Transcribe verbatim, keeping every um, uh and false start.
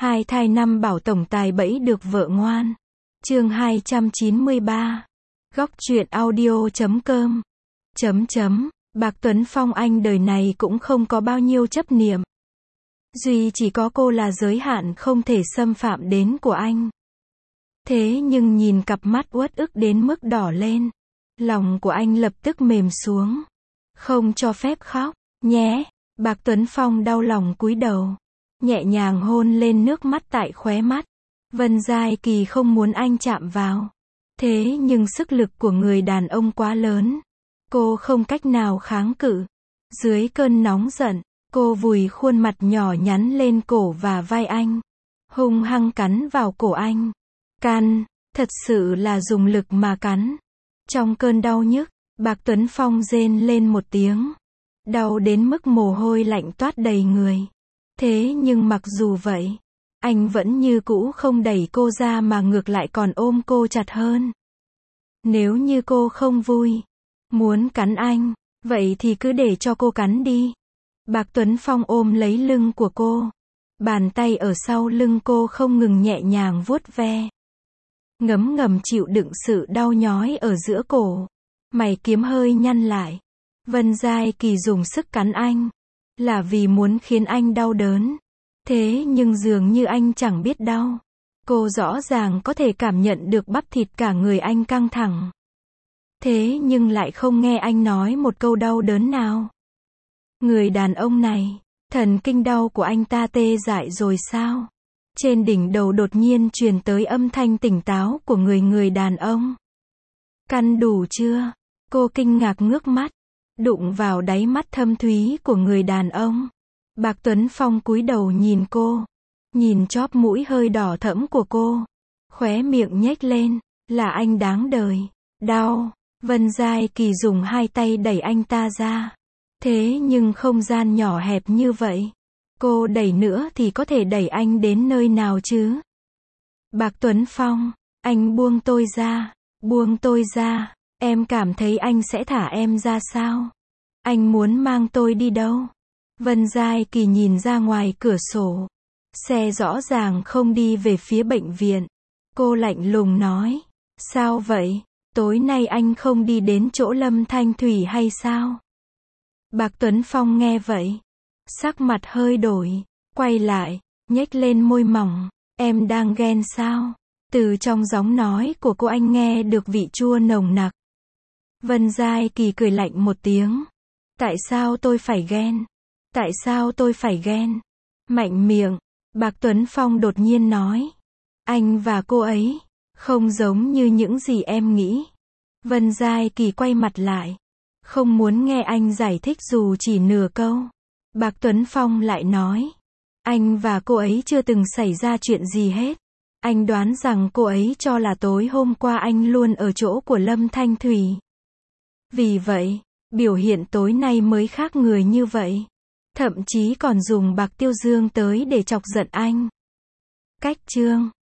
Hai thai năm bảo tổng tài bẫy được vợ ngoan. Chương hai trăm chín mươi ba. Góc truyện audio chấm com. Chấm chấm. Bạc Tuấn Phong anh đời này cũng không có bao nhiêu chấp niệm. Duy chỉ có cô là giới hạn không thể xâm phạm đến của anh. Thế nhưng nhìn cặp mắt uất ức đến mức đỏ lên, lòng của anh lập tức mềm xuống. Không cho phép khóc, nhé. Bạc Tuấn Phong đau lòng cúi đầu, nhẹ nhàng hôn lên nước mắt tại khóe mắt. Vân Giai Kỳ không muốn anh chạm vào. Thế nhưng sức lực của người đàn ông quá lớn. Cô không cách nào kháng cự. Dưới cơn nóng giận, cô vùi khuôn mặt nhỏ nhắn lên cổ và vai anh. Hung hăng cắn vào cổ anh. Can, thật sự là dùng lực mà cắn. Trong cơn đau nhức, Bạc Tuấn Phong rên lên một tiếng. Đau đến mức mồ hôi lạnh toát đầy người. Thế nhưng mặc dù vậy, anh vẫn như cũ không đẩy cô ra mà ngược lại còn ôm cô chặt hơn. Nếu như cô không vui, muốn cắn anh, vậy thì cứ để cho cô cắn đi. Bạc Tuấn Phong ôm lấy lưng của cô. Bàn tay ở sau lưng cô không ngừng nhẹ nhàng vuốt ve. Ngấm ngầm chịu đựng sự đau nhói ở giữa cổ. Mày kiếm hơi nhăn lại. Vân Giai Kỳ dùng sức cắn anh, là vì muốn khiến anh đau đớn. Thế nhưng dường như anh chẳng biết đau. Cô rõ ràng có thể cảm nhận được bắp thịt cả người anh căng thẳng. Thế nhưng lại không nghe anh nói một câu đau đớn nào. Người đàn ông này, thần kinh đau của anh ta tê dại rồi sao? Trên đỉnh đầu đột nhiên truyền tới âm thanh tỉnh táo của người người đàn ông. Căn đủ chưa? Cô kinh ngạc ngước mắt, đụng vào đáy mắt thâm thúy của người đàn ông. Bạc Tuấn Phong cúi đầu nhìn cô, nhìn chóp mũi hơi đỏ thẫm của cô, khóe miệng nhếch lên, là anh đáng đời. Đau. Vân Giai Kỳ dùng hai tay đẩy anh ta ra. Thế nhưng không gian nhỏ hẹp như vậy, cô đẩy nữa thì có thể đẩy anh đến nơi nào chứ? Bạc Tuấn Phong, anh buông tôi ra, buông tôi ra, em cảm thấy anh sẽ thả em ra sao? Anh muốn mang tôi đi đâu? Vân Giai Kỳ nhìn ra ngoài cửa sổ. Xe rõ ràng không đi về phía bệnh viện. Cô lạnh lùng nói, sao vậy? Tối nay anh không đi đến chỗ Lâm Thanh Thủy hay sao? Bạc Tuấn Phong nghe vậy, sắc mặt hơi đổi, quay lại, nhếch lên môi mỏng, em đang ghen sao? Từ trong giọng nói của cô anh nghe được vị chua nồng nặc. Vân Giai Kỳ cười lạnh một tiếng. Tại sao tôi phải ghen? Tại sao tôi phải ghen? Mạnh miệng, Bạc Tuấn Phong đột nhiên nói. Anh và cô ấy, không giống như những gì em nghĩ. Vân Giai Kỳ quay mặt lại, không muốn nghe anh giải thích dù chỉ nửa câu. Bạc Tuấn Phong lại nói, anh và cô ấy chưa từng xảy ra chuyện gì hết. Anh đoán rằng cô ấy cho là tối hôm qua anh luôn ở chỗ của Lâm Thanh Thủy. Vì vậy, biểu hiện tối nay mới khác người như vậy. Thậm chí còn dùng bạc tiêu dương tới để chọc giận anh. Cách chương